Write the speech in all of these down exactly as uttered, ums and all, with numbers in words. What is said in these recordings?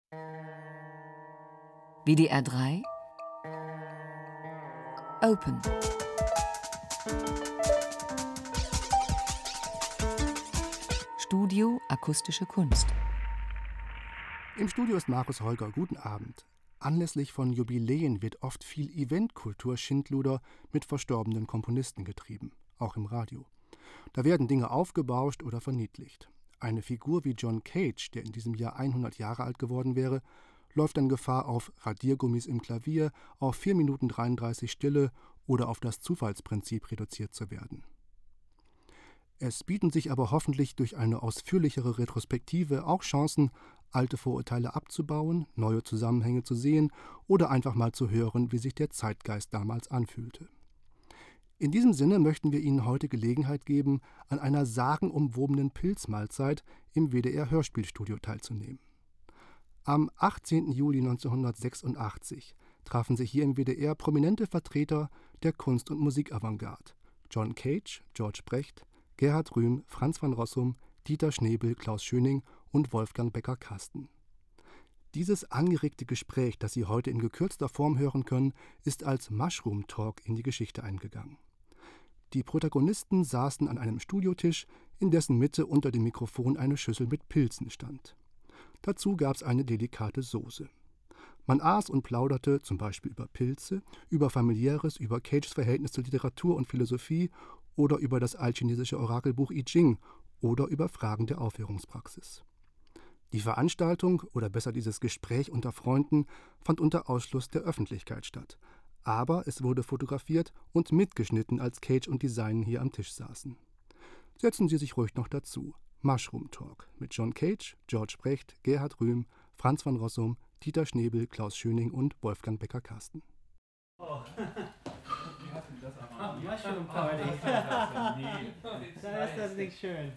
W D R drei Open. Studio Akustische Kunst. Im Studio ist Markus Holger. Guten Abend. Anlässlich von Jubiläen wird oft viel Eventkultur-Schindluder mit verstorbenen Komponisten getrieben, auch im Radio. Da werden Dinge aufgebauscht oder verniedlicht. Eine Figur wie John Cage, der in diesem Jahr hundert Jahre alt geworden wäre, läuft dann Gefahr, auf Radiergummis im Klavier, auf vier Minuten dreiunddreißig Stille oder auf das Zufallsprinzip reduziert zu werden. Es bieten sich aber hoffentlich durch eine ausführlichere Retrospektive auch Chancen, alte Vorurteile abzubauen, neue Zusammenhänge zu sehen oder einfach mal zu hören, wie sich der Zeitgeist damals anfühlte. In diesem Sinne möchten wir Ihnen heute Gelegenheit geben, an einer sagenumwobenen Pilzmahlzeit im W D R-Hörspielstudio teilzunehmen. Am achtzehnten Juli neunzehnhundertsechsundachtzig trafen sich hier im W D R prominente Vertreter der Kunst- und Musikavantgarde: John Cage, George Brecht, Gerhard Rühm, Franz van Rossum, Dieter Schnebel, Klaus Schöning und Wolfgang Becker-Kasten. Dieses angeregte Gespräch, das Sie heute in gekürzter Form hören können, ist als Mushroom Talk in die Geschichte eingegangen. Die Protagonisten saßen an einem Studiotisch, in dessen Mitte unter dem Mikrofon eine Schüssel mit Pilzen stand. Dazu gab es eine delikate Soße. Man aß und plauderte zum Beispiel über Pilze, über Familiäres, über Cages Verhältnis zur Literatur und Philosophie oder über das altchinesische Orakelbuch I Ching oder über Fragen der Aufführungspraxis. Die Veranstaltung, oder besser dieses Gespräch unter Freunden, fand unter Ausschluss der Öffentlichkeit statt. Aber es wurde fotografiert und mitgeschnitten, als Cage und die Seinen hier am Tisch saßen. Setzen Sie sich ruhig noch dazu. Mushroom Talk mit John Cage, George Brecht, Gerhard Rühm, Franz van Rossum, Dieter Schnebel, Klaus Schöning und Wolfgang Becker-Kasten. Oh. Ah, Mushroom Party. Da ist das nicht schön.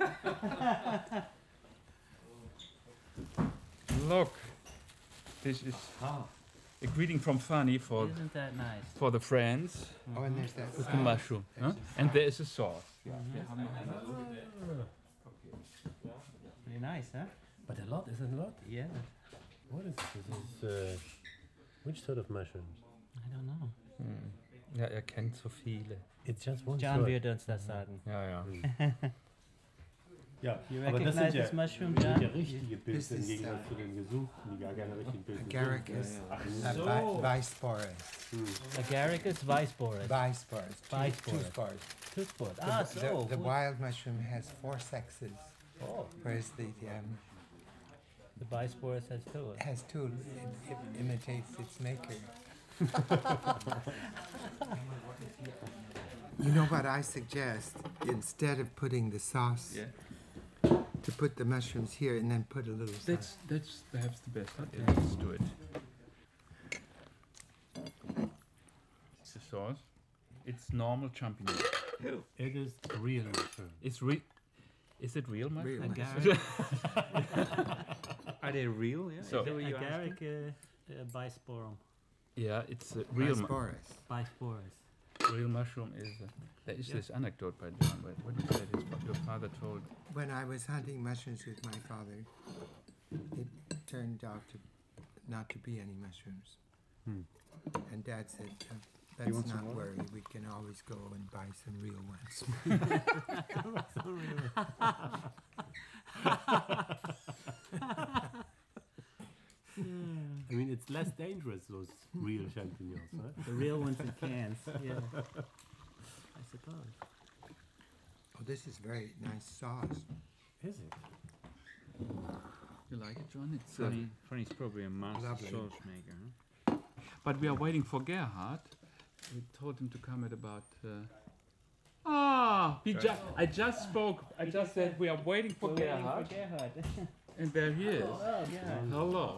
Look, this is a greeting from Fanny for Isn't that nice? for the friends. Oh, and there's that With the mushroom, huh? And there is a sauce. Very nice, huh? But a lot, isn't a lot? Yeah. What is this? This is, uh, which sort of mushrooms? I don't know. Hm. Ja, er kennt so viele. It's just one John sort. wird uns das sagen. Ja, ja. Ja, You aber das recognize sind ja, this mushroom, das sind ja John? richtige Pilze im This is, Gegensatz uh, zu den gesuchten, die gar keine richtigen Pilze Agaricus, sind. uh, So. vi- Visporus. Agaricus visporus. Visporus. Two, two Visporus. spores. Two sport. Ah, the, so. the, the wild mushroom has four sexes, Oh, whereas the um, the visporus has two. has two. It, it imitates its maker. You know what I suggest? Instead of putting the sauce, Yeah. to put the mushrooms here and then put a little sauce. That's that's perhaps the best. Okay, let's do it. It's the sauce. It's normal champignon. It is real mushroom. It's re. Is it real mushroom? Real. Agaric, Are they real? Yeah. So- Is that what you agaric asking? uh, uh, bisporum. Yeah, it's a real mu- Visporus. Bisporus. real mushroom is. Uh, there is this anecdote by John. But what you said, his, fa- your father told. When I was hunting mushrooms with my father, it turned out to not to be any mushrooms. Hmm. And Dad said, uh, You let's want some not more? worry, we can always go and buy some real ones. I mean, it's less dangerous, those real champignons, right? The real ones in cans. Yeah. I suppose. Oh, this is very nice sauce. Is it? You like it, John? It's Funny, Funny's probably a master Lovely. sauce maker. Huh? But we are waiting for Gerhard. We told him to come at about. Uh, ah, he ju- I just spoke. I just said we are waiting for We're waiting for Gerhard, Gerhard. and there he is. Oh, Gerhard. Hello.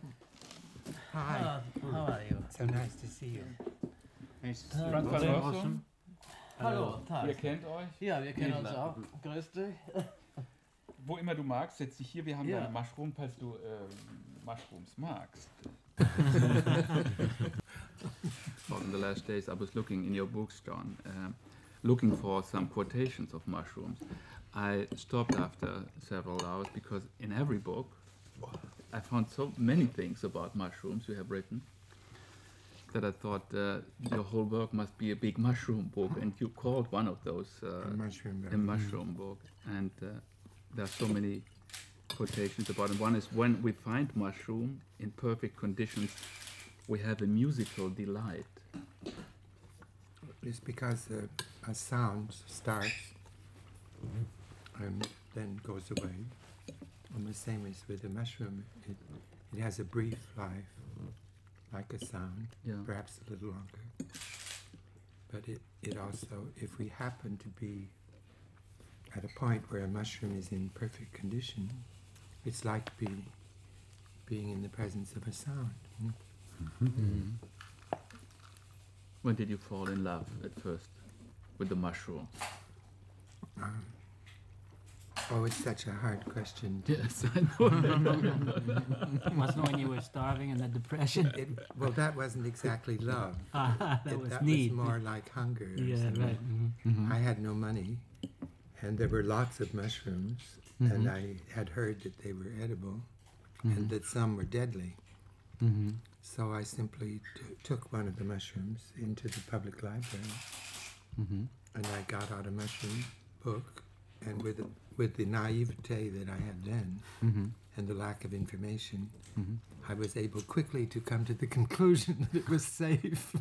Hi, Oh, how are you? so nice to see you. Nice. Frank van Rossum. Hallo, Ihr Tag. kennt euch. Ja, wir kennen uns auch. Grüß dich. Wo immer du magst, setz dich hier. Wir haben Ja. deine Mushroom, falls du äh, Mushrooms magst. Well, in the last days I was looking in your books, John, uh, looking for some quotations of mushrooms. I stopped after several hours because in every book, I found so many things about mushrooms you have written that I thought uh, your whole work must be a big mushroom book, and you called one of those uh, A mushroom book. a mushroom book. And uh, there are so many quotations about it. One is, when we find mushroom in perfect conditions, we have a musical delight. It's because uh, a sound starts and then goes away. And the same is with the mushroom. It, it has a brief life, like a sound, Yeah. perhaps a little longer. But it, it also, if we happen to be at a point where a mushroom is in perfect condition, it's like being, being in the presence of a sound. Mm? Mm-hmm. When did you fall in love at first with the mushroom? Um, oh, it's such a hard question. Yes, I know. Must know when you were starving and had depression. It, well, that wasn't exactly love. Ah, that It- was that neat. was more like hunger. or Yeah, something. right. mhm. I had no money, and there were lots of mushrooms, and I had heard that they were edible, and that some were deadly. Mm-hmm. So I simply t- took one of the mushrooms into the public library, Mm-hmm. and I got out a mushroom book, and with the, with the naivete that I had then, Mm-hmm. and the lack of information, Mhm. I was able quickly to come to the conclusion that it was safe.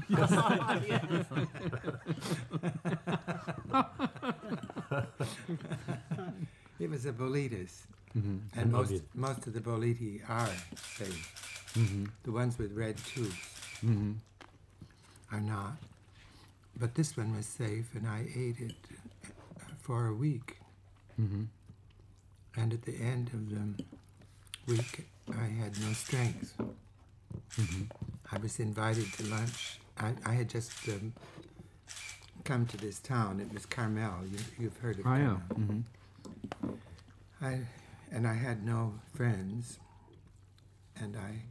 It was a Boletus, Mm-hmm. and most, Obvious. most of the Boleti are safe. Mm-hmm. The ones with red tubes Mm-hmm. are not. But this one was safe, and I ate it uh, for a week. Mm-hmm. And at the end of the week, I had no strength. Mm-hmm. I was invited to lunch. I, I had just um, come to this town. It was Carmel. You, you've heard of Ah, yeah. Carmel. Mm-hmm. I, and I had no friends. And I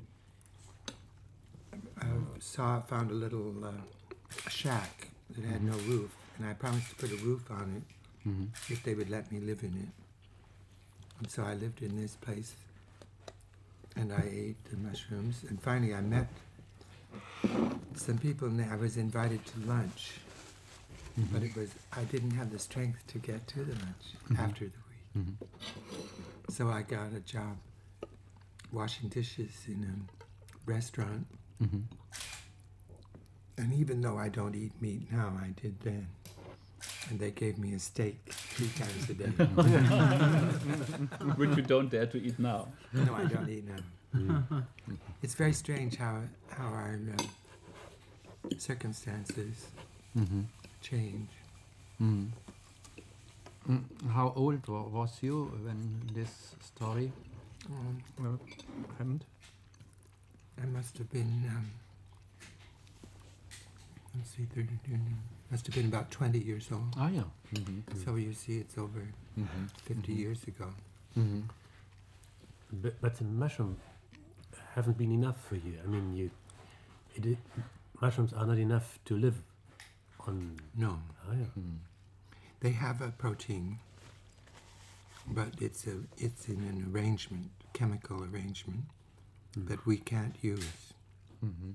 uh, saw, found a little uh, shack that had no roof. And I promised to put a roof on it Mm-hmm. if they would let me live in it. And so I lived in this place, and I ate the mushrooms. And finally I met some people, and I was invited to lunch. Mm-hmm. But it was, I didn't have the strength to get to the lunch Mhm. after the week. Mm-hmm. So I got a job washing dishes in a restaurant. Mm-hmm. And even though I don't eat meat now, I did then. And they gave me a steak three times a day. Which you don't dare to eat now. No, I don't eat now. It's very strange how how our um, circumstances Mm-hmm. change. Mm. Mm. How old wa- was you when this story Um, uh, happened? I must have been, um, let's see, thirty, must have been about twenty years old. Ah, yeah. Mm-hmm. So you see, it's over Mm-hmm. fifty Mhm. years ago. Mm-hmm. But, but the mushroom haven't been enough for you. I mean, you, it, it, mushrooms are not enough to live on. No, Oh, yeah. Mm-hmm. they have a protein, but it's a it's in an arrangement, chemical arrangement, that we can't use. Mm-hmm.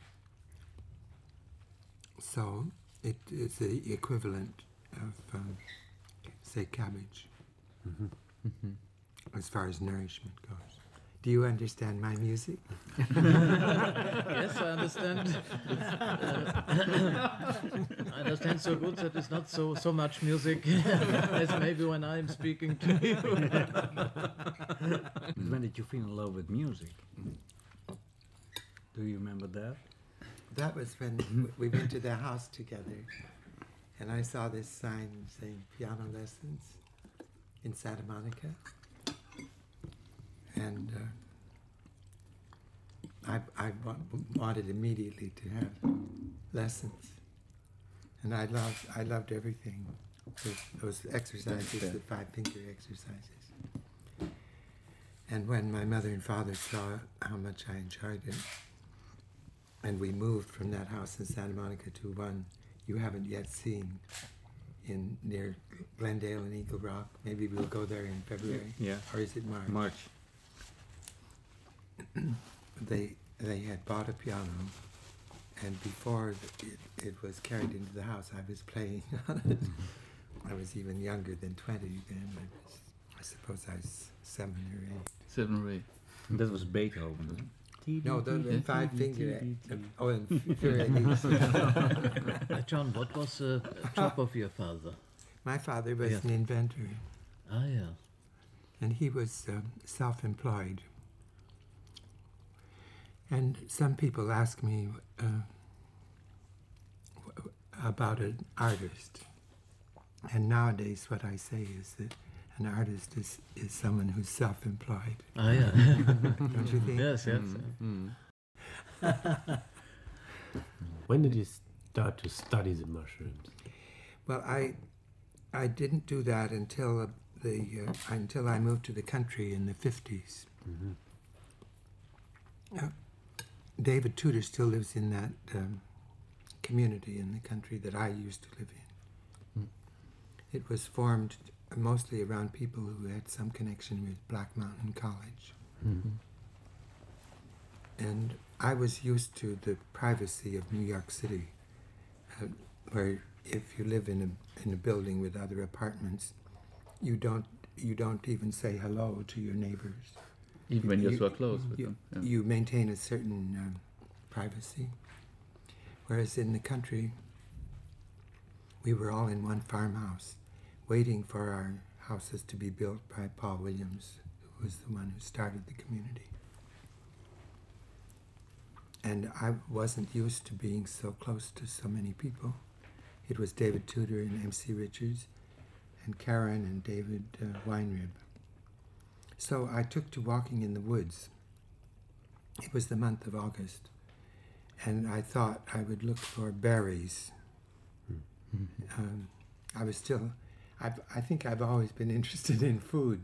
So it is the equivalent of, um, say, cabbage, Mm-hmm. Mm-hmm. as far as nourishment goes. Do you understand my music? Yes, I understand. Uh, I understand so good that it's not so so much music as maybe when I'm speaking to you. When did you fall in love with music? Do you remember that? That was when w- we went to their house together, and I saw this sign saying piano lessons in Santa Monica. And uh, I, I wa- wanted immediately to have lessons. And I loved, I loved everything. Those, those exercises, the five finger exercises. And when my mother and father saw how much I enjoyed it, and we moved from that house in Santa Monica to one you haven't yet seen in near Glendale and Eagle Rock. Maybe we'll go there in February. Yeah. Or is it March? March. they they had bought a piano, and before it, it was carried into the house, I was playing on it. I was even younger than twenty then. I, was, I suppose I was seven or eight. Seven or eight. That was Beethoven. No, the, the five finger. Oh, and Furious. Uh, John, what was the job of your father? My father was Yes. an inventor, Ah, yeah. and he was um, self-employed. And some people ask me uh, w- about an artist. And nowadays what I say is that an artist is, is someone who's self-employed. Ah, yeah. Don't you think? Yes, yes. Mm. When did you start to study the mushrooms? Well, I I didn't do that until uh, the uh, until I moved to the country in the fifties. Mm-hmm. Uh, David Tudor still lives in that um, community in the country that I used to live in. Mm. It was formed mostly around people who had some connection with Black Mountain College. Mm-hmm. And I was used to the privacy of New York City, uh, where if you live in a in a building with other apartments, you don't you don't even say hello to your neighbors. Even when you're You- so close with You, them. Yeah. you maintain a certain um, privacy, whereas in the country, we were all in one farmhouse, waiting for our houses to be built by Paul Williams, who was the one who started the community. And I wasn't used to being so close to so many people. It was David Tudor and M C Richards, and Karen and David uh, Weinrib. So I took to walking in the woods. It was the month of August, and I thought I would look for berries. Um, I was still, I've, I think I've always been interested in food.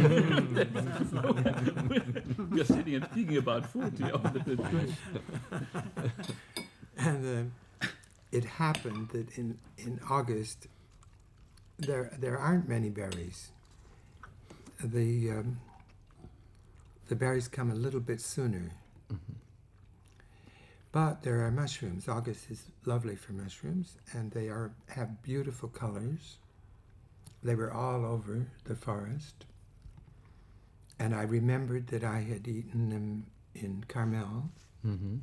We're sitting and speaking about food. Yeah. And uh, it happened that in, in August, there there aren't many berries. The um, the berries come a little bit sooner. But there are mushrooms. August is lovely for mushrooms, and they are have beautiful colors. They were all over the forest. And I remembered that I had eaten them in Carmel. Mm-hmm.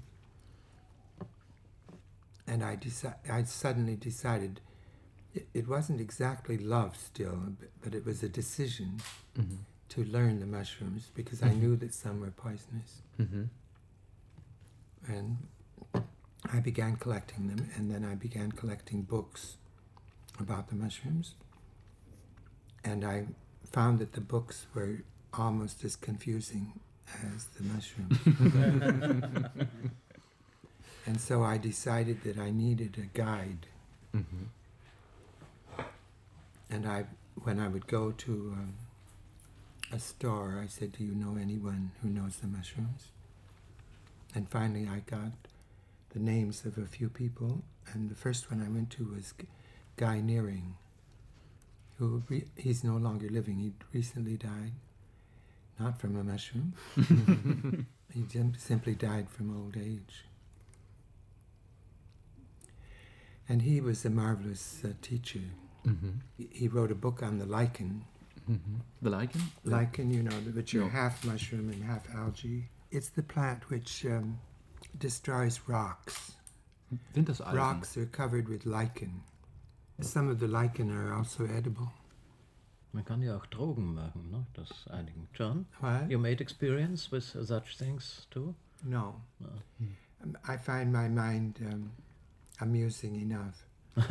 And I, deci- I suddenly decided it, it wasn't exactly love still, but, but it was a decision Mm-hmm. to learn the mushrooms because I knew that some were poisonous. Mm-hmm. And I began collecting them, and then I began collecting books about the mushrooms. And I found that the books were almost as confusing as the mushrooms. And so I decided that I needed a guide. Mm-hmm. And I, when I would go to um, a store, I said, "Do you know anyone who knows the mushrooms?" And finally I got the names of a few people, and the first one I went to was G- Guy Nearing, who re- he's no longer living. He recently died, not from a mushroom. He sim- simply died from old age. And he was a marvelous uh, teacher. Mm-hmm. He- He wrote a book on the lichen. Mm-hmm. The lichen? Lichen, you know, which are No. half mushroom and half algae. It's the plant which um, destroys rocks. Winterseisen. Rocks are covered with lichen. Some of the lichen are also edible. Man kann ja auch Drogen machen, ne? Das einigen. John, What? you made experience with such things too? No. No. Um, I find my mind um, amusing enough.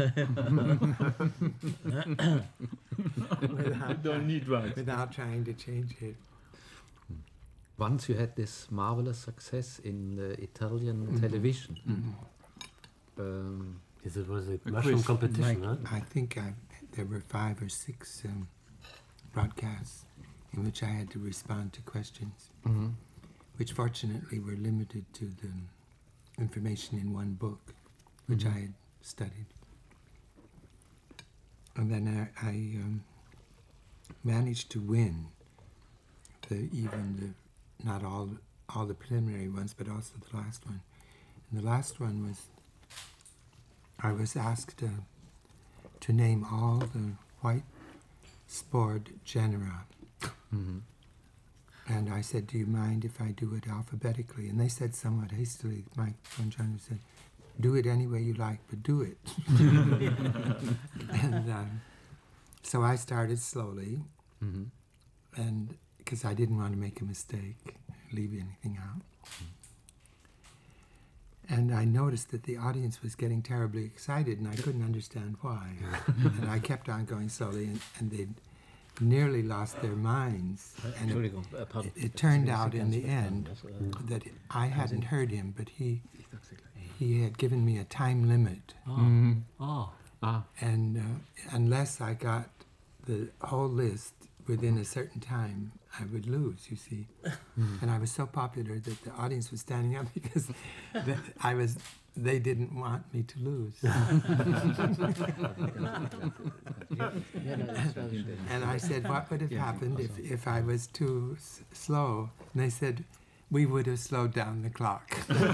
without, don't need drugs. without trying to change it. Once you had this marvelous success in the Italian Mhm. television. Mhm. Um, Yes, it was a, A mushroom quiz. competition, Like, huh? I think I, there were five or six um, broadcasts in which I had to respond to questions, Mm-hmm. which fortunately were limited to the information in one book, which Mhm. I had studied. And then I, I um, managed to win the even the not all all the preliminary ones, but also the last one. And the last one was, I was asked uh, to name all the white spored genera. Mm-hmm. And I said, do you mind if I do it alphabetically? And they said somewhat hastily, Mike Bongiorno said, do it any way you like, but do it. And um, so I started slowly, Mm-hmm. and because I didn't want to make a mistake, leave anything out. And I noticed that the audience was getting terribly excited, and I couldn't understand why. And I kept on going slowly, and, and they'd nearly lost their minds. And it, Entschuldigung, äh, pardon. it, it turned Das ist out in ganz the verstanden, end das, äh, that I hadn't heard him, but he he had given me a time limit. Oh. Mm-hmm. Oh. Ah. And uh, unless I got the whole list within a certain time, I would lose, you see. And I was so popular that the audience was standing up because the, I was, they didn't want me to lose. And I said, what would have happened if, if I was too s- slow? And they said, we would have slowed down the clock.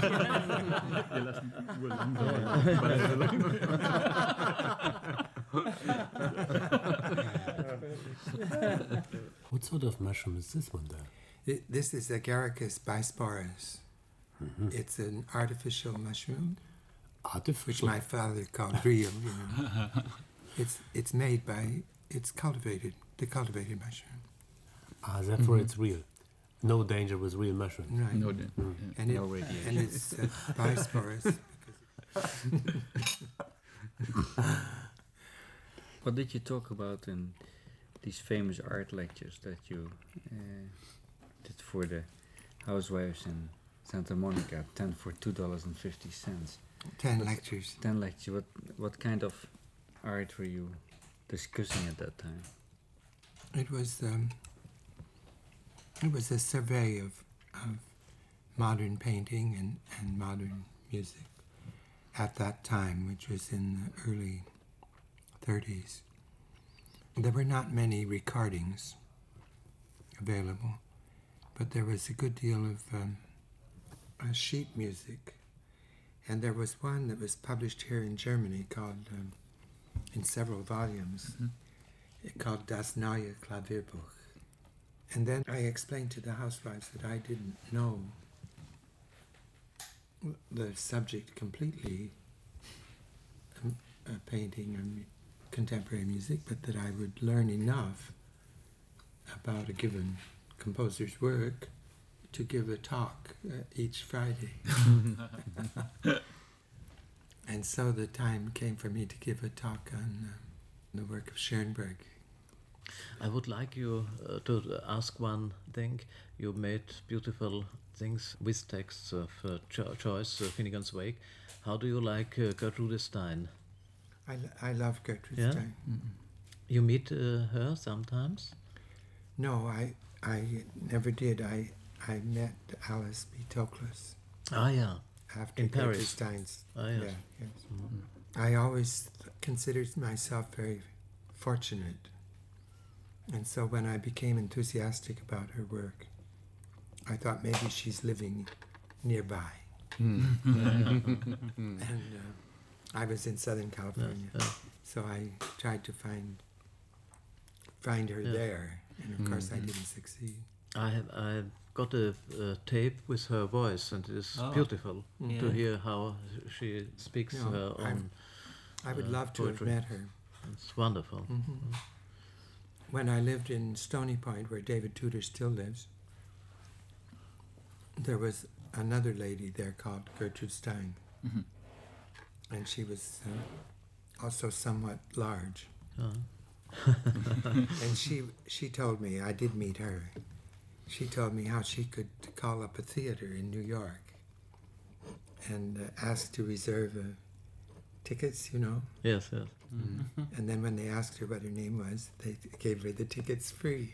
What sort of mushroom is this one there? It, this is Agaricus bisporus. Mm-hmm. It's an artificial mushroom, which Artificial. my father called real, you know. It's it's made by, it's cultivated, the cultivated mushroom. Ah, therefore Mhm. it's real. No danger with real mushrooms. Right. No, the- and, it, no radiation. and it's uh, bisporus. What did you talk about in these famous art lectures that you uh, did for the housewives in Santa Monica? Ten for two dollars and fifty cents. Ten lectures. Ten lectures. What what kind of art were you discussing at that time? It was um, it was a survey of, of modern painting and, and modern music at that time, which was in the early thirties. There were not many recordings available, but there was a good deal of um, uh, sheet music. And there was one that was published here in Germany called, um, in several volumes, mm-hmm. called Das Neue Klavierbuch. And then I explained to the housewives that I didn't know the subject completely, um, uh, painting and contemporary music, but that I would learn enough about a given composer's work to give a talk uh, each Friday. And so the time came for me to give a talk on uh, the work of Schoenberg. I would like you uh, to ask one thing. You made beautiful things with texts of uh, Cho- Joyce, uh, Finnegan's Wake. How do you like uh, Gertrude Stein? I, lo- I love Gertrude Yeah? Stein. You meet uh, her sometimes? No, I I never did. I I met Alice B. Toklas Ah, yeah. after In Gertrude Paris. Stein's. Ah, yes. Yeah, yes. I always considered myself very fortunate. And so when I became enthusiastic about her work, I thought maybe she's living nearby. And uh, I was in Southern California, Yeah, yeah. so I tried to find find her Yeah. there, and of course I didn't succeed. I have I got a, a tape with her voice, and it is Oh. beautiful Yeah. to hear how she speaks No, her I'm- own. I would Uh, love to poetry. have met her. It's wonderful. Mhm. When I lived in Stony Point, where David Tudor still lives, there was another lady there called Gertrude Stein. Mhm. And she was uh, also somewhat large. Yeah. And she she told me, I did meet her, she told me how she could call up a theater in New York and uh, ask to reserve uh, tickets, you know. Yes, yes. And then when they asked her what her name was, they gave her the tickets free.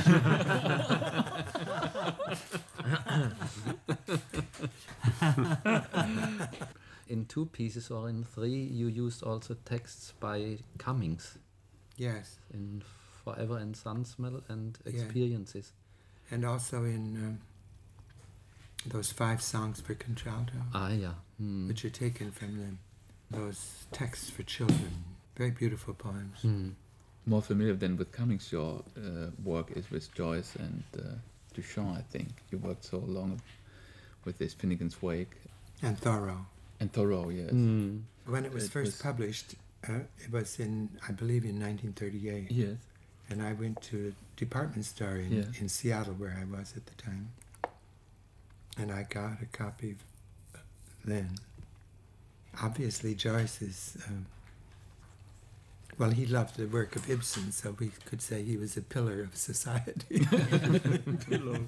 In two pieces or in three, you used also texts by Cummings Yes. in Forever and Sunsmell and Yeah. Experiences. And also in um, those five songs for contralto, Ah, yeah. Mm. which are taken from the, those texts for children. Very beautiful poems. Mm. More familiar than with Cummings, your uh, work is with Joyce and uh, Duchamp, I think. You worked so long with this Finnegan's Wake. And Thoreau. And Thoreau, yes. Mm. When it was It first was- published, uh, it was in, I believe, in nineteen thirty-eight. Yes. And I went to a department store in, Yeah. in Seattle, where I was at the time. And I got a copy then. Obviously, Joyce is... Um, well, he loved the work of Ibsen, so we could say he was a pillar of society. Pillow.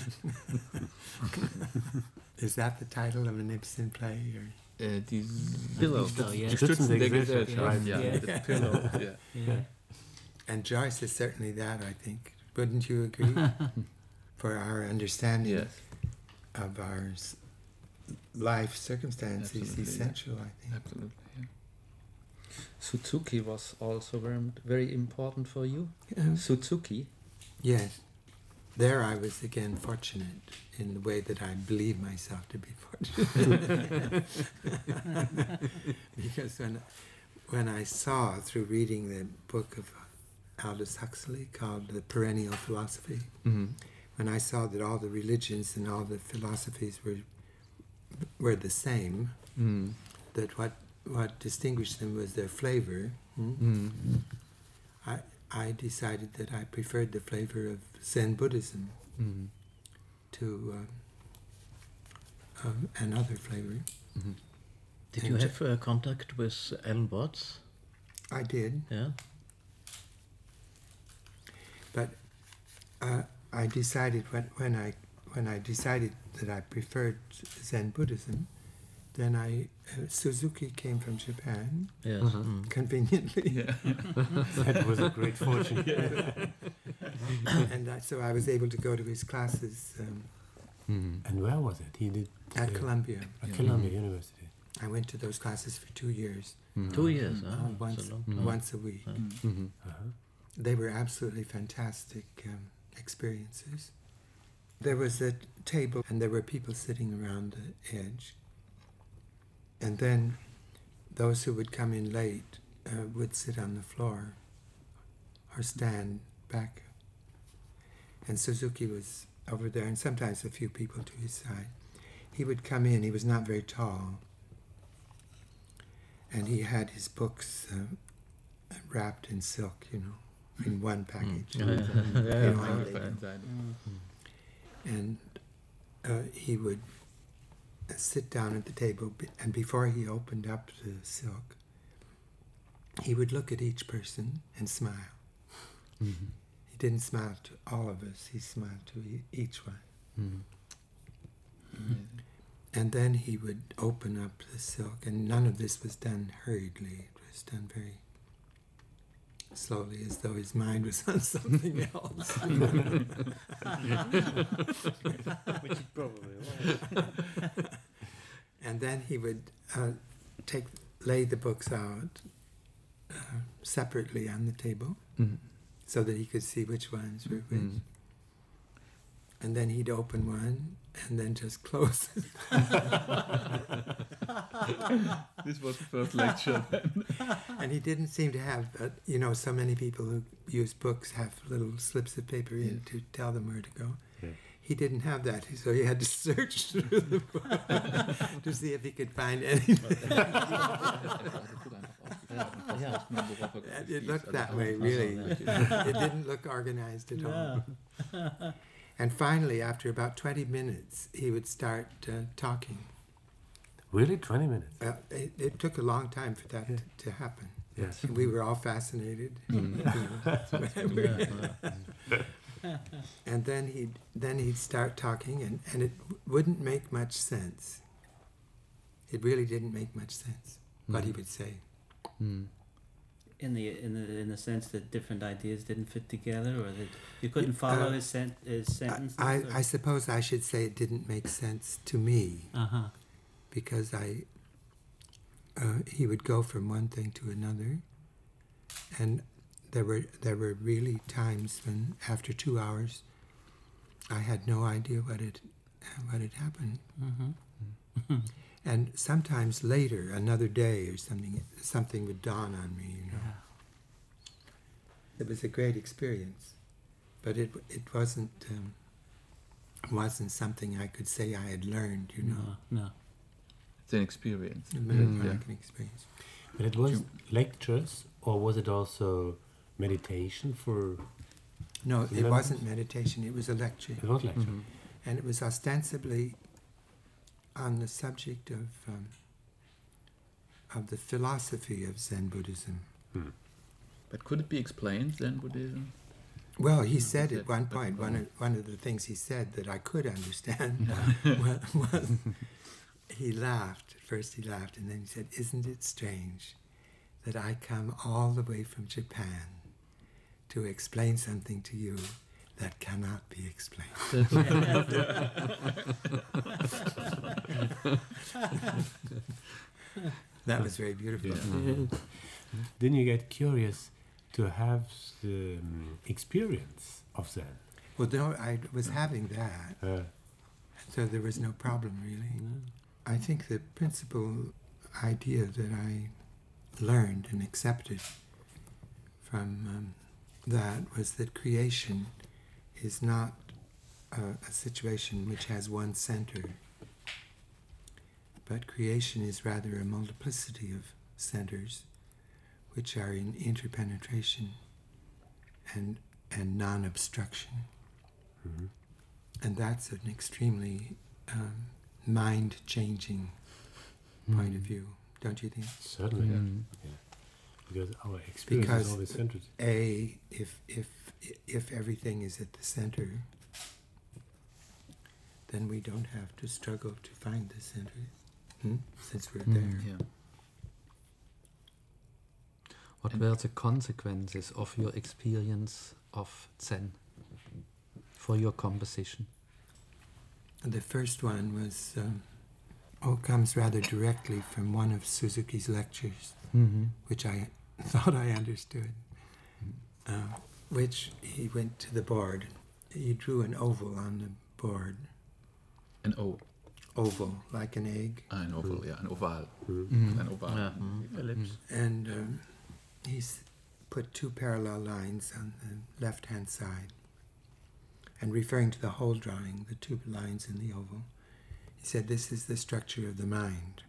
Is that the title of an Ibsen play? Or? Uh, die Pillow. Oh, yeah. Stützen der Gesellschaft, Gesellschaft. right. Yeah, Yeah. the pillow. Yeah. Yeah. And Joyce is certainly that, I think. Wouldn't you agree? For our understanding Yes. of our s- life circumstances, Absolutely, yeah. essential, I think. Absolutely. Yeah. Suzuki was also very, very important for you. Yeah. Suzuki. Yes. There I was again fortunate in the way that I believe myself to be fortunate. Because when, when I saw through reading the book of Aldous Huxley called The Perennial Philosophy, Mm-hmm. when I saw that all the religions and all the philosophies were were the same, Mm. that what what distinguished them was their flavor, hmm, Mm. I I decided that I preferred the flavor of Zen Buddhism Mm. to um, um, another flavor. Mm. Did And you ju- have uh, contact with Alan Watts? I did, Yeah. but uh, I decided when, when I when I decided that I preferred Zen Buddhism, then I uh, Suzuki came from Japan Yes. Uh-huh. Mm. conveniently, Yeah. That was a great fortune. and I, so I was able to go to his classes um, Mm. And where was it? He did at uh, Columbia. at Yeah. Columbia University. I went to those classes for two years, Mm. Two years, uh, huh? That's once a long Mm. time. once a week. Mm. Mm-hmm. Uh-huh. They were absolutely fantastic um, experiences. There was a table and there were people sitting around the edge. And then those who would come in late uh, would sit on the floor or stand back. And Suzuki was over there, and sometimes a few people to his side. He would come in, he was not very tall, and he had his books uh, wrapped in silk, you know, in one package. Yeah, yeah, yeah. You know, I how have they that do. inside. And uh, he would uh, sit down at the table, be- and before he opened up the silk, he would look at each person and smile. Mm-hmm. He didn't smile to all of us, he smiled to e- each one. Mm. Amazing. And then he would open up the silk, and none of this was done hurriedly. It was done very slowly, as though his mind was on something else. Which it probably was. And then he would uh, take, lay the books out uh, separately on the table, Mm. so that he could see which ones were which. Mm. And then he'd open one and then just close it. This was the first lecture then. And he didn't seem to have, uh, you know, so many people who use books have little slips of paper in to tell them where to go. Yeah. He didn't have that, so he had to search through the book to see if he could find anything. And it looked that way, really. It didn't look organized at all. And finally, after about twenty minutes, he would start uh, talking. Really? twenty minutes? Uh, it, it took a long time for that Yeah. to, to happen. Yes. We were all fascinated. And then he'd then he'd start talking, and, and it w- wouldn't make much sense. It really didn't make much sense what he would say. Mm. In the in the in the sense that different ideas didn't fit together, or that you couldn't follow Uh, his, sen- his sentences. I, I suppose I should say it didn't make sense to me, uh huh. because I uh, he would go from one thing to another, and there were there were really times when after two hours I had no idea what had uh, what had happened. Mm-hmm. And sometimes later, another day or something, something would dawn on me, you know. Yeah. It was a great experience, but it it wasn't um, wasn't something I could say I had learned, you know. No, no. It's an experience. It was Mm. like an experience. But it was lectures, or was it also meditation for... No, it Remember? wasn't meditation, it was a lecture. It was lecture. Mm-hmm. And it was ostensibly on the subject of um, of the philosophy of Zen Buddhism. Hmm. But could it be explained, Zen Buddhism? Well, he Mm, said that- at one but- point, one of, one of the things he said that I could understand was, was he laughed. At first he laughed, and then he said, "Isn't it strange that I come all the way from Japan to explain something to you that cannot be explained?" That was very beautiful. Yeah. Then you get curious to have the um, experience of Zen. Well, no, I was having that, Uh, so there was no problem really. I think the principal idea that I learned and accepted from um, that was that creation is not a, a situation which has one center, but creation is rather a multiplicity of centers which are in interpenetration and and non-obstruction. mhm. And that's an extremely um, mind-changing point of view, don't you think? Certainly, Mm. yeah. Because our experience Because is always centered. A, if if if everything is at the center, then we don't have to struggle to find the center, hmm? since we're Mm. there. Yeah. What And- were the consequences of your experience of Zen for your composition? And the first one was, um, oh, comes rather directly from one of Suzuki's lectures, Mm-hmm. which I thought I understood, uh, which he went to the board. He drew an oval on the board, An O. oval, like an egg, Ah, an oval, yeah, an oval. Mm-hmm. An oval. Yeah. Ellipse. and um, he's put two parallel lines on the left-hand side. And referring to the whole drawing, the two lines in the oval, he said, "This is the structure of the mind."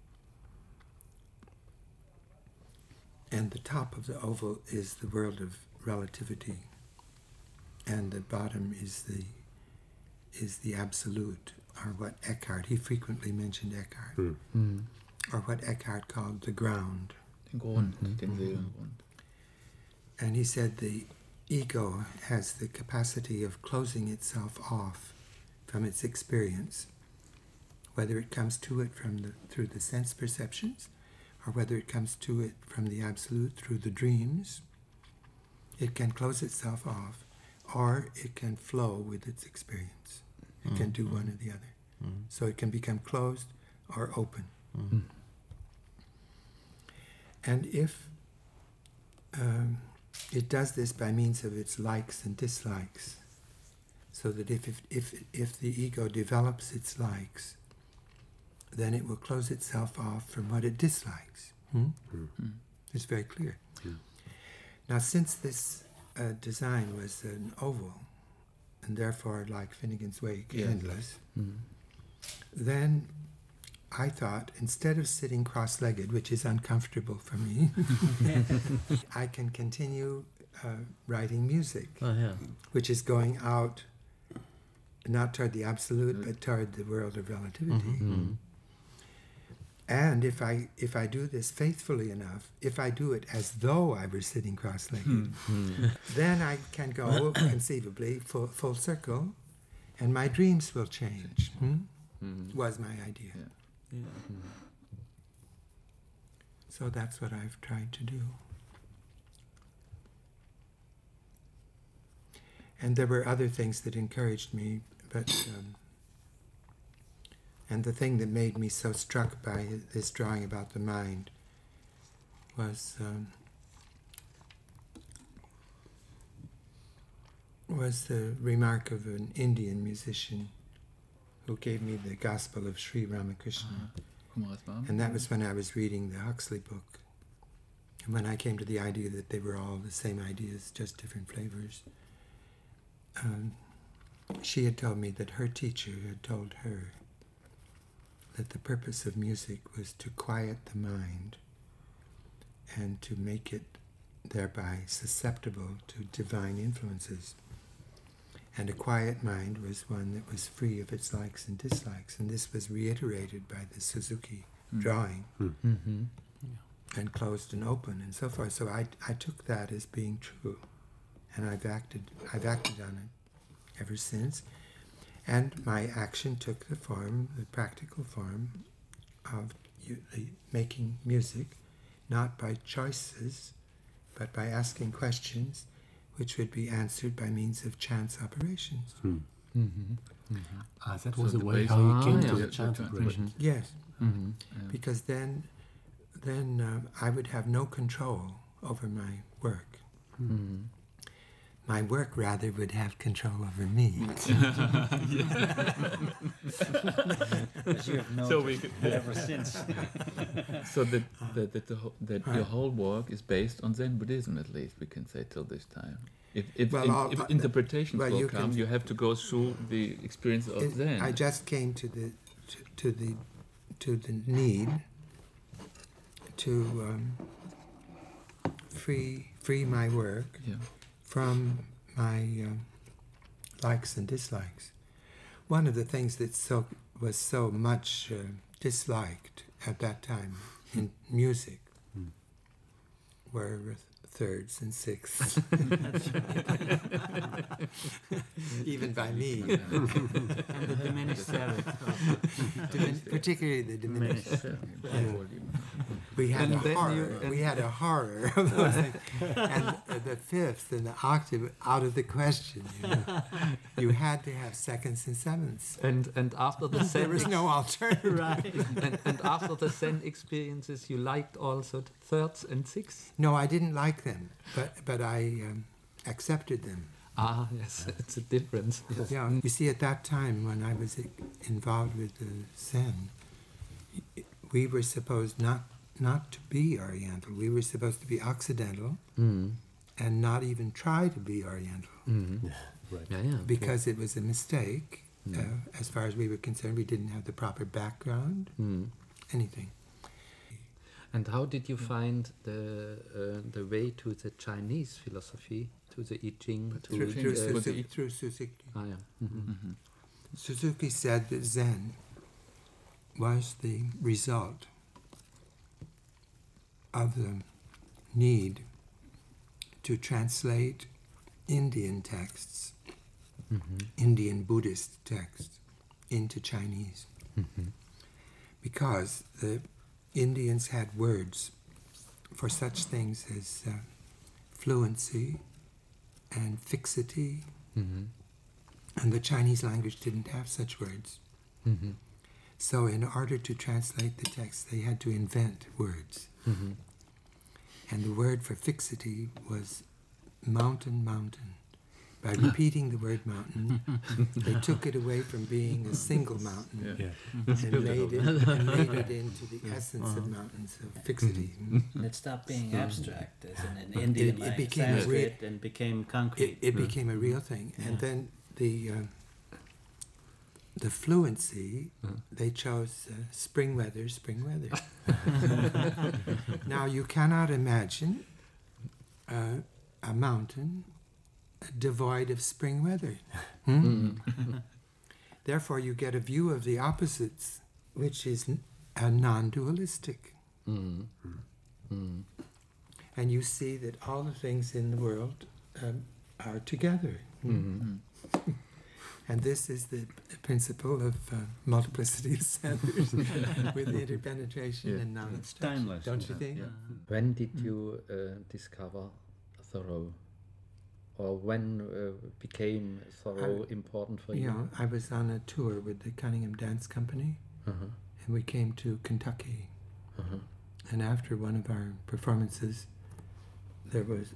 And the top of the oval is the world of relativity, and the bottom is the is the absolute, or what Eckhart, he frequently mentioned Eckhart, Mm. Mm. or what Eckhart called the ground. Den Grund, Mhm. den Seelengrund. And he said the ego has the capacity of closing itself off from its experience, whether it comes to it from the through the sense perceptions, or whether it comes to it from the absolute through the dreams. It can close itself off, or it can flow with its experience. It can do one or the other. Mm. So it can become closed or open. Mm. And if um, it does this by means of its likes and dislikes, so that if, if, if, if the ego develops its likes, then it will close itself off from what it dislikes. Hmm? Mm. It's very clear. Mm. Now, since this uh, design was an oval, and therefore, like Finnegan's Wake, Yes. endless, Mm. then I thought, instead of sitting cross-legged, which is uncomfortable for me, I can continue uh, writing music, Oh, yeah. which is going out, not toward the absolute, but toward the world of relativity. Mhm. Mm. And if I if I do this faithfully enough, if I do it as though I were sitting cross-legged, Mm. then I can go conceivably full, full circle, and my dreams will change. Hmm? Mm. Was my idea. Yeah. Yeah. So that's what I've tried to do. And there were other things that encouraged me, but um, and the thing that made me so struck by this drawing about the mind was um, was the remark of an Indian musician who gave me the Gospel of Sri Ramakrishna. Uh, Kumaraswamy. And that was when I was reading the Huxley book. And when I came to the idea that they were all the same ideas, just different flavors, um, she had told me that her teacher had told her that the purpose of music was to quiet the mind and to make it thereby susceptible to divine influences. And a quiet mind was one that was free of its likes and dislikes. And this was reiterated by the Suzuki Mm. drawing, Mm-hmm. and closed and open and so forth. So I, I took that as being true. And I've acted, I've acted on it ever since. And my action took the form, the practical form of you, uh, making music, not by choices, but by asking questions which would be answered by means of chance operations. Hmm. Mm-hmm. Ah, that So was the the way base- how you Ah, came yeah. to Yeah, the chant the operation. Yes, Mm-hmm. Yeah. because then, then um, I would have no control over my work. Mm-hmm. My work, rather, would have control over me. As you have So noted we could- ever since. So that that that, the, whole- that your whole work is based on Zen Buddhism, at least we can say till this time. If if, Well, in- all- if uh, interpretations well, will you come, can- you have to go through the experience of It- Zen. I just came to the to, to the to the need to um, free free my work yeah. from my um, likes and dislikes. One of the things that so was so much uh, disliked at that time in music Hmm. were thirds and sixths, even by me. And the diminished seventh. Dimin- particularly the diminished. We had And a then you- horror. and- We had a horror of those things. And uh, the fifth and the octave out of the question. You know. You had to have seconds and sevenths. And and after the There Zen was no alternative. Right. and, and after the Zen experiences, you liked also the thirds and sixths. No, I didn't like them, but but I um, accepted them. Ah, yes, it's a difference. Yes. Yeah, you see, at that time when I was i- involved with the Zen, y- we were supposed not not to be Oriental. We were supposed to be Occidental Mm. and not even try to be Oriental, Mm. Right. Yeah, yeah. because it was a mistake. Mm. Uh, as far as we were concerned, we didn't have the proper background, Mm. anything. And how did you find the uh, the way to the Chinese philosophy, to the I Ching, to Through, Thing through, is, uh, was Suzuki, it- through Suzuki. ah, yeah. Mhm. Mm-hmm. Suzuki said that Zen was the result of the need to translate Indian texts, Mhm. Indian Buddhist texts, into Chinese. Mhm. Because the Indians had words for such things as uh, fluency and fixity, Mhm. and the Chinese language didn't have such words. Mhm. So in order to translate the text, they had to invent words. Mhm. And the word for fixity was mountain, mountain. By repeating the word mountain, they took it away from being a single mountain Yeah. Yeah. and made it, and made it into the essence of mountains of fixity. And it stopped being abstract as in an Indian It- it language, became a Sanskrit, and became concrete. It, it became a real thing. And then the uh, the fluency, they chose uh, spring weather, spring weather. Now you cannot imagine uh, a mountain devoid of spring weather. Hmm? Therefore, you get a view of the opposites, which is n- a non-dualistic. Mm. Mm. And you see that all the things in the world um, are together. Mhm. And this is the p- principle of uh, multiplicity of centers with interpenetration Yeah. and It's non-obstruction. timeless. Don't you think? Yeah. When did you uh, discover Thoreau? Or when uh, became Thoreau I- important for You you? know, I was on a tour with the Cunningham Dance Company, Uh-huh. and we came to Kentucky. Uh-huh. And after one of our performances, there was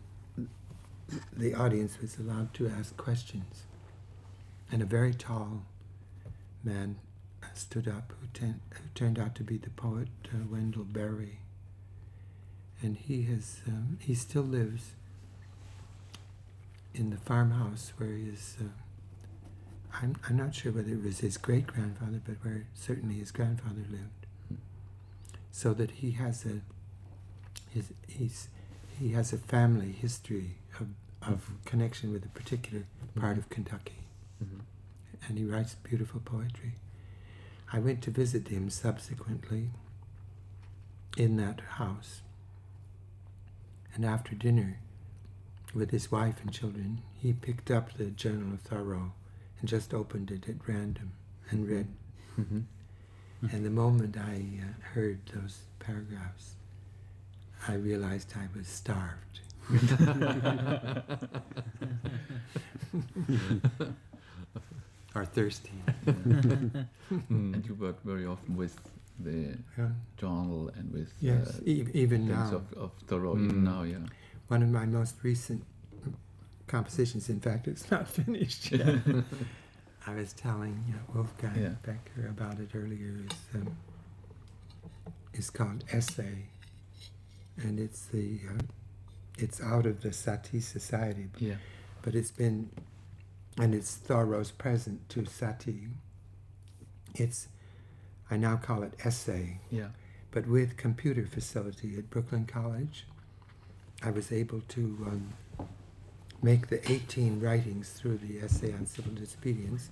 the audience was allowed to ask questions. And a very tall man uh, stood up who, ten, who turned out to be the poet uh, Wendell Berry. And he has um, he still lives in the farmhouse where his uh, I'm I'm not sure whether it was his great grandfather, but where certainly his grandfather lived. So that he has a his he's he has a family history of of mm-hmm. connection with a particular part mm-hmm. of Kentucky, mm-hmm. and he writes beautiful poetry. I went to visit him subsequently in that house, and after dinner, with his wife and children, he picked up the Journal of Thoreau and just opened it at random and read. Mm-hmm. Mm-hmm. And the moment I uh, heard those paragraphs, I realized I was starved. Or thirsty. Mm. And you work very often with the yeah. journal and with yes, uh, e- even things now. Of, of Thoreau, Mm. even now, yeah. One of my most recent compositions, in fact, it's not finished yet. I was telling uh, Wolfgang yeah. Becker about it earlier. Is um, is called Essay, and it's the uh, it's out of the Sati Society, but, yeah. but it's been and it's Thoreau's present to Sati. It's I now call it Essay, yeah. but with computer facility at Brooklyn College, I was able to um, make the eighteen writings through the Essay on Civil Disobedience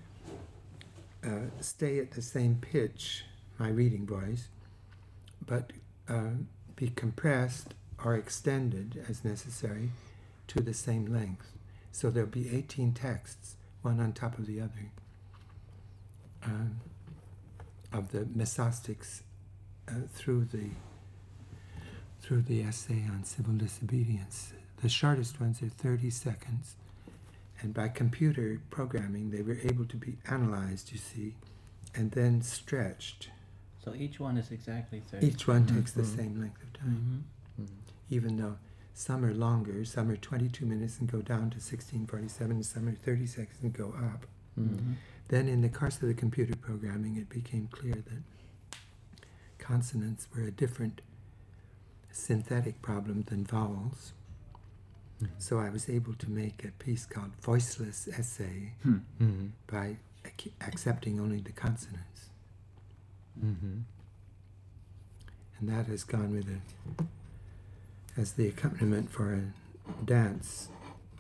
uh, stay at the same pitch, my reading voice, but uh, be compressed or extended as necessary to the same length. So there'll be eighteen texts, one on top of the other, um, of the mesostics uh, through the through the Essay on Civil Disobedience. The shortest ones are thirty seconds, and by computer programming they were able to be analyzed, you see, and then stretched. So each one is exactly thirty. Each one mm-hmm. takes the same length of time, mm-hmm. even though some are longer, some are twenty-two minutes and go down to sixteen forty-seven, and some are thirty seconds and go up. Mm-hmm. Then in the course of the computer programming it became clear that consonants were a different synthetic problem than vowels. Mm-hmm. So I was able to make a piece called Voiceless Essay mm-hmm. by ac- accepting only the consonants. Mm-hmm. And that has gone with a, as the accompaniment for a dance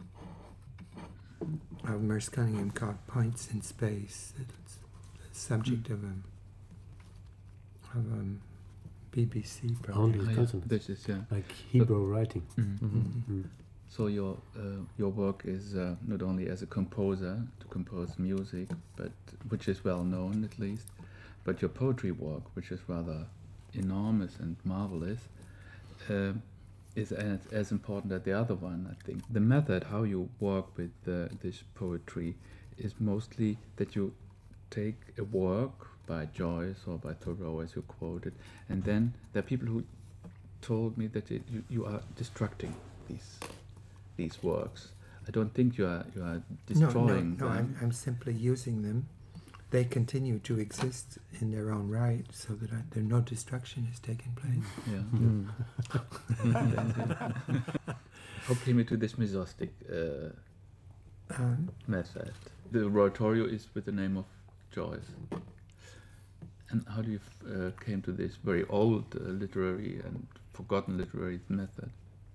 of Merce Cunningham called Points in Space. It's the subject mm-hmm. of a, of a B B C program. Only Oh, yeah. consonants. This is, yeah. Like Hebrew writing. Mm-hmm. Mm-hmm. Mm. So your uh, your work is uh, not only as a composer to compose music, but which is well known at least, but your poetry work, which is rather enormous and marvelous, uh, is as, as important as the other one. I think the method how you work with uh, this poetry is mostly that you take a work by Joyce or by Thoreau, as you quoted, and then there are people who told me that it, you, you are destructing these these works. I don't think you are you are destroying no, no, no, them. I'm, I'm simply using them. They continue to exist in their own right, so that I, there no destruction is taking place. Yeah. Mm. Hopefully, me to this mesostic uh, Um, method. The oratorio is with the name of Joyce. And how do you f- uh, came to this very old uh, literary and forgotten literary method?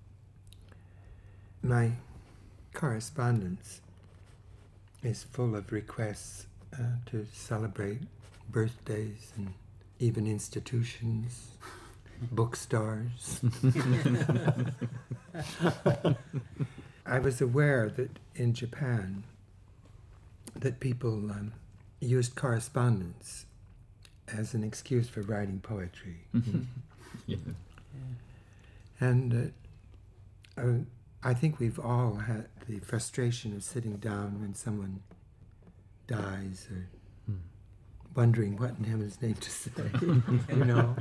my correspondence is full of requests uh, to celebrate birthdays and even institutions, bookstores. I was aware that in Japan that people um, used correspondence as an excuse for writing poetry. Yeah. And uh, uh, I think we've all had the frustration of sitting down when someone dies or Mm. wondering what in heaven's name to say, you know.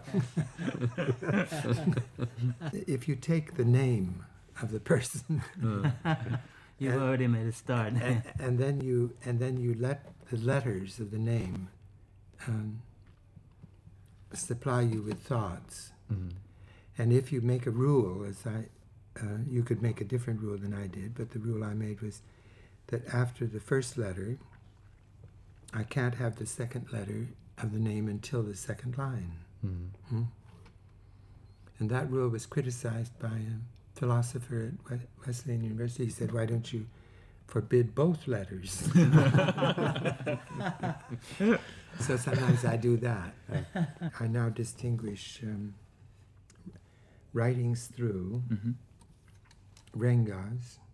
If you take the name of the person You And- already made a start. and, and then you and then you let the letters of the name um, supply you with thoughts. Mm. And if you make a rule, as I, uh, you could make a different rule than I did, but the rule I made was that after the first letter, I can't have the second letter of the name until the second line. Mm. Hmm? And that rule was criticized by a philosopher at Wesleyan University. He said, why don't you forbid both letters? So sometimes I do that. I now distinguish um, writings through Mm-hmm. rengas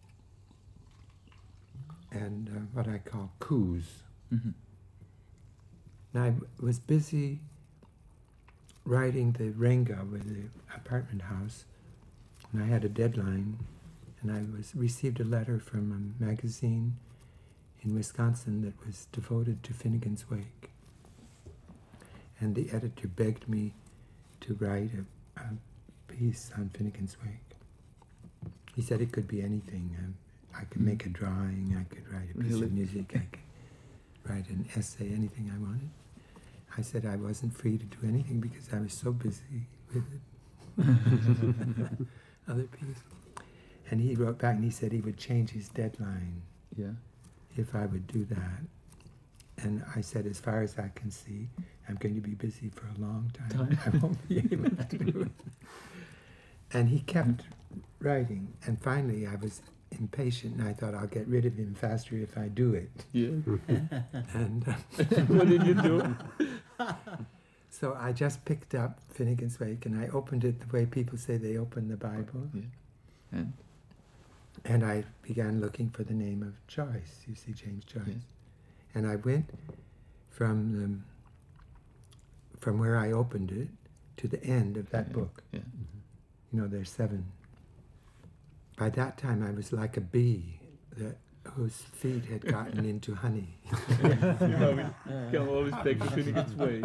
and uh, what I call coups. Mm-hmm. Now I was busy writing the renga with the apartment house, and I had a deadline, and I was received a letter from a magazine in Wisconsin that was devoted to Finnegan's Wake. And the editor begged me to write a, a piece on Finnegan's Wake. He said it could be anything. Um, I could make a drawing, I could write a piece Really? of music, I could write an essay, anything I wanted. I said I wasn't free to do anything because I was so busy with it. Other piece. And he wrote back and he said he would change his deadline Yeah. if I would do that. And I said, as far as I can see, I'm going to be busy for a long time. Time. I won't be able to do it. And he kept writing. And finally, I was impatient, and I thought I'll get rid of him faster if I do it. Yeah. And uh, What did you do? so I just picked up Finnegan's Wake, and I opened it the way people say they open the Bible. Yeah. And And I began looking for the name of Joyce, you see, James Joyce. Yes. And I went from the, from where I opened it to the end of that yeah, book. Yeah. You know, there's seven. By that time, I was like a bee that whose feet had gotten into honey. You know, we can always back to Finnegan's Wake.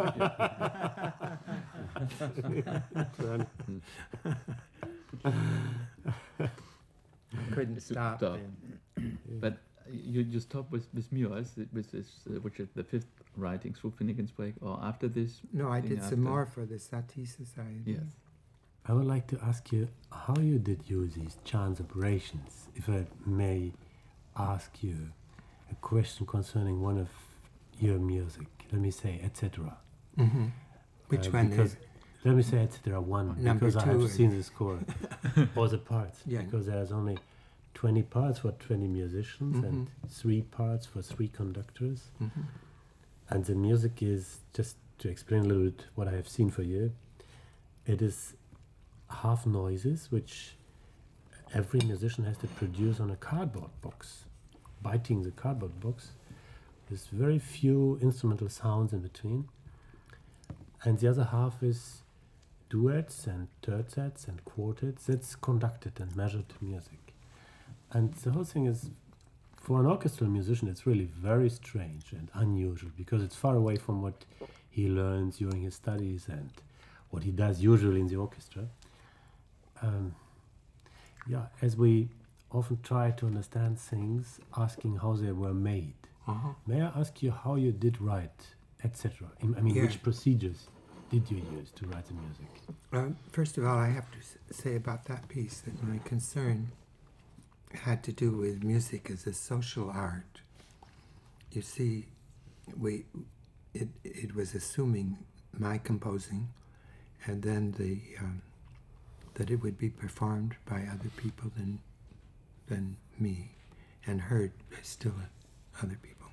I couldn't stop. Stop. then. But you you stop with with Muse, with this, uh, which is the fifth writing through Finnegan's Wake, or after this? No, I thing did after? some more for the Sati Society. Yes. I would like to ask you how you did use these chance operations, if I may ask you a question concerning one of your music, let me say, et cetera. Mm-hmm. Which Uh, one because, is? let me say et cetera one, Number because I two have or- seen the score, all the parts, Yeah. because there's only twenty parts for twenty musicians and Mhm. three parts for three conductors. Mm-hmm. And the music is, just to explain a little bit what I have seen for you, it is half noises, which every musician has to produce on a cardboard box, biting the cardboard box. There's very few instrumental sounds in between. And the other half is duets and tercets and quartets. That's conducted and measured music. And the whole thing is, for an orchestral musician, it's really very strange and unusual because it's far away from what he learns during his studies and what he does usually in the orchestra. Um, yeah, as we often try to understand things, asking how they were made. Uh-huh. May I ask you how you did write, et cetera? I mean, Yeah. which procedures did you use to write the music? Um, first of all, I have to s- say about that piece that my concern had to do with music as a social art. You see, we it it was assuming my composing, and then the um, that it would be performed by other people than than me, and heard by still other people.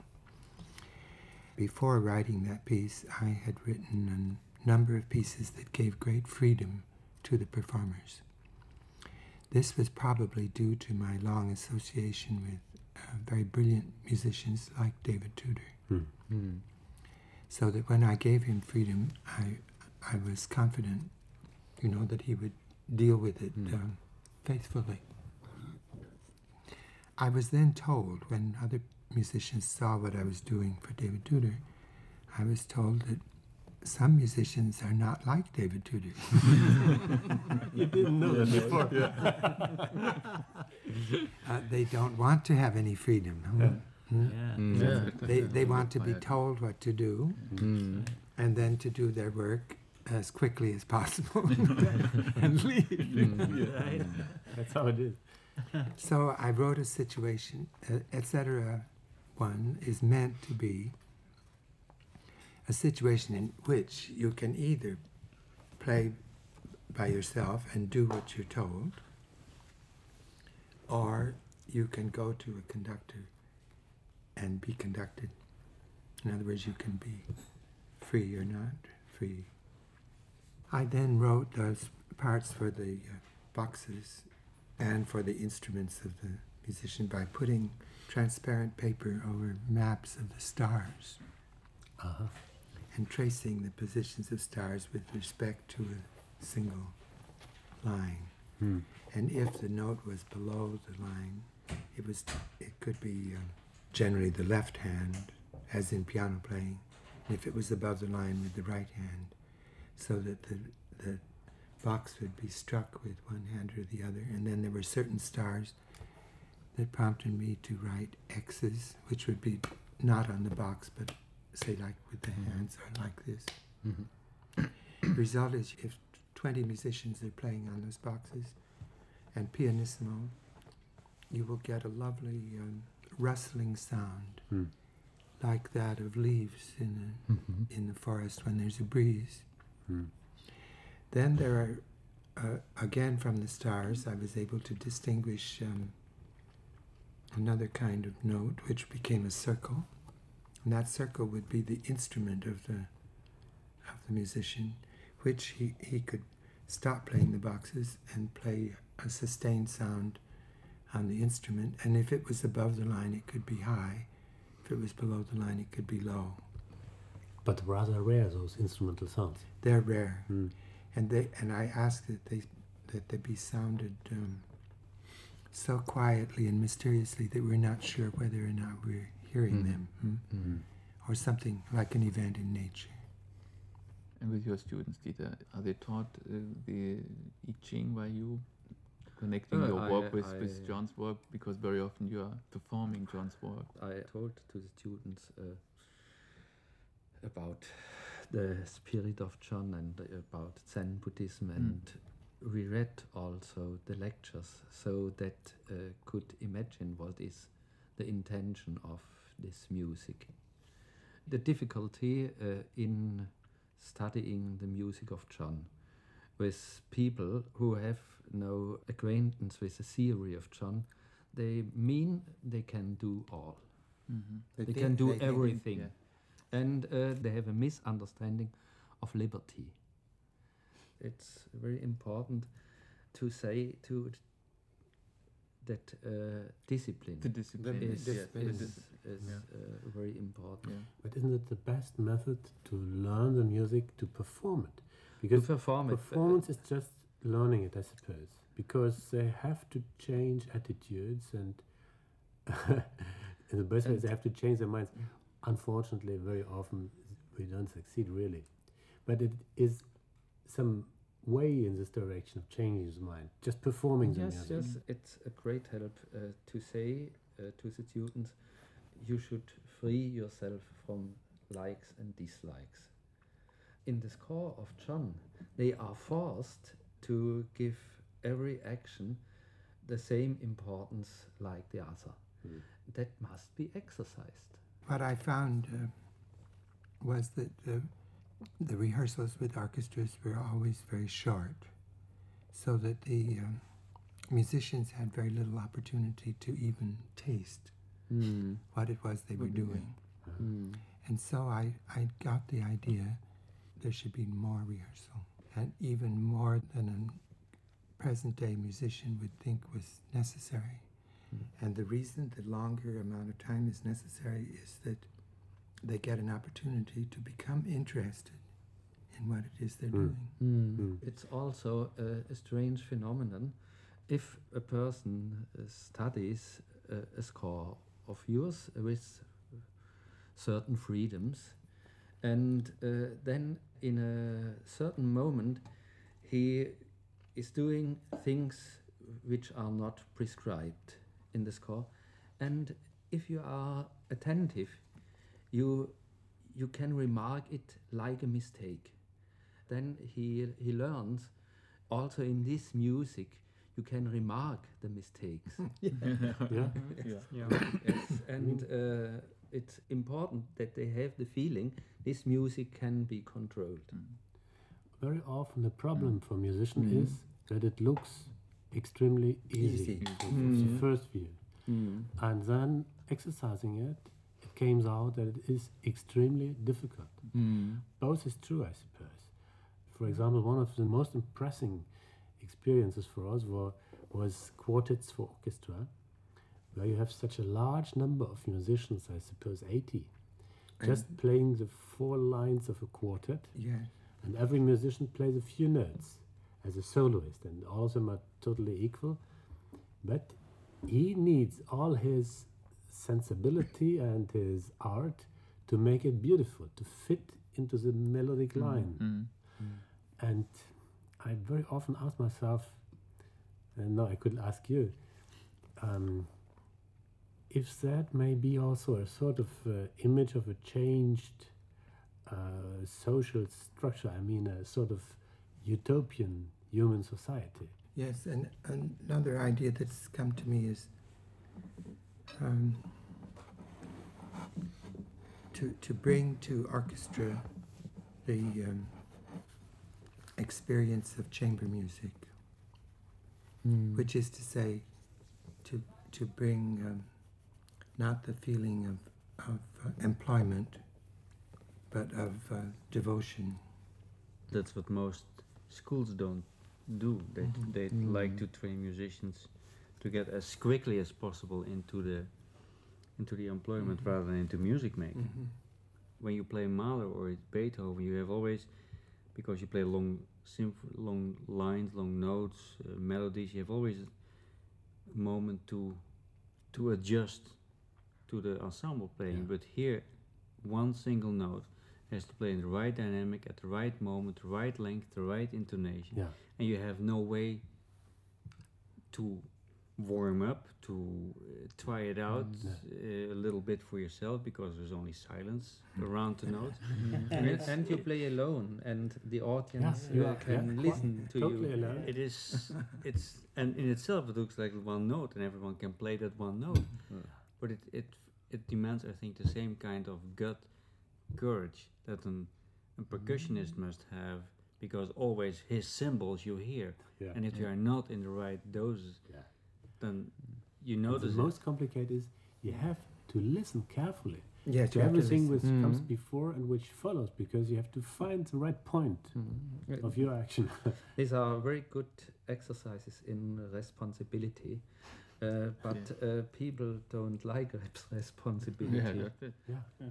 Before writing that piece, I had written a number of pieces that gave great freedom to the performers. This was probably due to my long association with uh, very brilliant musicians like David Tudor. Hmm. Mm. So that when I gave him freedom, I I was confident, you know, that he would deal with it Mm. um, faithfully. I was then told, when other musicians saw what I was doing for David Tudor, I was told that some musicians are not like David Tudor. You didn't know that before. uh, they don't want to have any freedom. Hmm? Hmm? Yeah. Mm. Yeah. They, they want to be told what to do Mm. and then to do their work as quickly as possible and leave. Mm. Right. That's how it is. So I wrote a situation, uh, et cetera. One is meant to be a situation in which you can either play by yourself and do what you're told, or you can go to a conductor and be conducted. In other words, you can be free or not free. I then wrote those parts for the uh, boxes and for the instruments of the musician by putting transparent paper over maps of the stars Uh-huh. and tracing the positions of stars with respect to a single line. Hmm. And if the note was below the line, it was it could be um, generally the left hand, as in piano playing. And if it was above the line, with the right hand, so that the the box would be struck with one hand or the other. And then there were certain stars that prompted me to write X's, which would be not on the box, but say like with the hands or like this. Mhm. The result is if twenty musicians are playing on those boxes and pianissimo, you will get a lovely um, rustling sound, Hmm. like that of leaves in a, Mhm. in the forest when there's a breeze. Hmm. Then there are, uh, again from the stars, I was able to distinguish um, another kind of note, which became a circle. And that circle would be the instrument of the of the musician, which he, he could stop playing the boxes and play a sustained sound on the instrument. And if it was above the line, it could be high. If it was below the line, it could be low. But rather rare, those instrumental sounds. They're rare. Hmm. And they and I asked that they that they be sounded um, so quietly and mysteriously that we're not sure whether or not we're hearing Mm. them, hmm? Mm. Or something like an event in nature. And with your students, Dieter, are they taught uh, the I Ching by you, connecting Uh, your I- work with, I- with John's work? Because very often you are performing John's work. I told to the students uh, about the spirit of John and about Zen Buddhism, and we read also the lectures so that uh, could imagine what is the intention of this music. The difficulty uh, in studying the music of John with people who have no acquaintance with the theory of John, they mean they can do all. Mm-hmm. They, think- can do they think- everything. yeah. And uh, they have a misunderstanding of liberty. It's very important to say to that uh, discipline The discipline. The is, discipline is, is- is yeah. uh, very important. Yeah. But isn't it the best method to learn the music, to perform it? To Because perform it, uh, performance is just learning it, I suppose. Because they have to change attitudes, and in the best way, And- they have to change their minds. Unfortunately, very often we don't succeed really. But it is some way in this direction of changing his mind, just performing the yes, music. yes, it's a great help uh, to say uh, to the students, you should free yourself from likes and dislikes. In the score of John, they are forced to give every action the same importance like the other. Mm. That must be exercised. What I found uh, was that uh, the rehearsals with orchestras were always very short, so that the um, musicians had very little opportunity to even taste Mm. what it was they were Mhm, yeah. doing. Mm. And so I, I got the idea there should be more rehearsal, and even more than a present-day musician would think was necessary. Mm. And the reason the longer amount of time is necessary is that they get an opportunity to become interested in what it is they're Mm. doing. Mm. Mm. It's also a, a strange phenomenon. If a person uh, studies uh, a score of yours with certain freedoms, and uh, then in a certain moment he is doing things which are not prescribed in the score, and if you are attentive, you you can remark it like a mistake. Then he he learns also in this music you can remark the mistakes. Yeah. Yeah. Yes, and uh, it's important that they have the feeling this music can be controlled. Very often the problem for musician Mm. is that it looks extremely easy, Easy. from the Mm. first view. Mm. And then exercising it, it comes out that it is extremely difficult. Mm. Both is true, I suppose. For example, one of the most impressive experiences for us were, was quartets for orchestra, where you have such a large number of musicians, I suppose eighty, just And- playing the four lines of a quartet. Yeah. And every musician plays a few notes as a soloist, and all of them are totally equal. But he needs all his sensibility and his art to make it beautiful, to fit into the melodic line. Mm. And I very often ask myself, and now I could ask you, um, if that may be also a sort of uh, image of a changed uh, social structure, I mean a sort of utopian human society. Yes, and another idea that's come to me is um, to to bring to orchestra the um, experience of chamber music, Mm. which is to say, to to bring um, not the feeling of of uh, employment, but of uh, devotion. That's what most schools don't do. They Mhm. they Mm. like to train musicians to get as quickly as possible into the into the employment Mhm. rather than into music making. Mhm. When you play Mahler or Beethoven, you have always, because you play long symph- long lines, long notes, uh, melodies, you have always a moment to to adjust to the ensemble playing. Yeah. But here, one single note has to play in the right dynamic at the right moment, the right length, the right intonation, Yeah. and you have no way to warm up, to uh, try it out Mm, uh, a little bit for yourself, because there's only silence around the note. and, and you play alone, and the audience Yeah, you uh, are- can yeah, listen to totally you. alone. It is, it's, and in itself it looks like one note, and everyone can play that one note. Mm. But it, it, it demands, I think, the same kind of gut courage that an, a percussionist must have, because always his cymbals you hear, Yeah. and if you are not in the right doses, Yeah. then you And notice the it. most complicated is you have to listen carefully Yes, to you have to everything listen. which comes Mm. before and which follows, because you have to find the right point Mm. of your action. These are very good exercises in responsibility, uh, but uh, people don't like res- responsibility. Yeah, that's it. Yeah.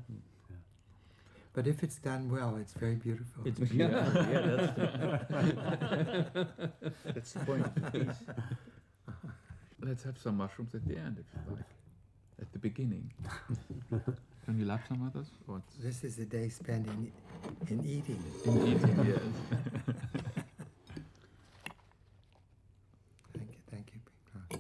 But if it's done well, it's very beautiful. It's beautiful. Yeah, that's the, that's the point of the piece. Let's have some mushrooms at the end, if you like. At the beginning. Can you lap some of those? Or it's This is a day spent in in eating. in eating, yes. Thank you, thank you. Uh,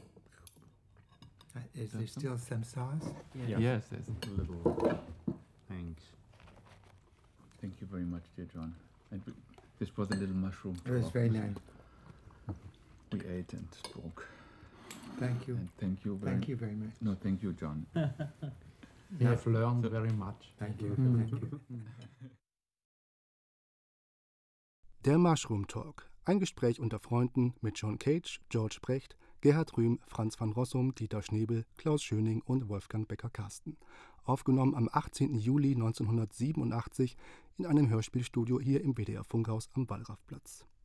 is there That's some? still some sauce? Yes, yes. A little. Thanks. Thank you very much, dear John. And we, this was a little mushroom. It was talk. very nice. We ate and spoke. Thank you. And thank you very Thank you very much. No, thank you, John. We have learned very much. Thank you. Mm. Thank you. Der Mushroom Talk. Ein Gespräch unter Freunden mit John Cage, George Brecht, Gerhard Rühm, Franz van Rossum, Dieter Schnebel, Klaus Schöning und Wolfgang Becker-Karsten. Aufgenommen am achtzehnten Juli neunzehnhundertsiebenundachtzig in einem Hörspielstudio hier im W D R Funkhaus am Wallrafplatz.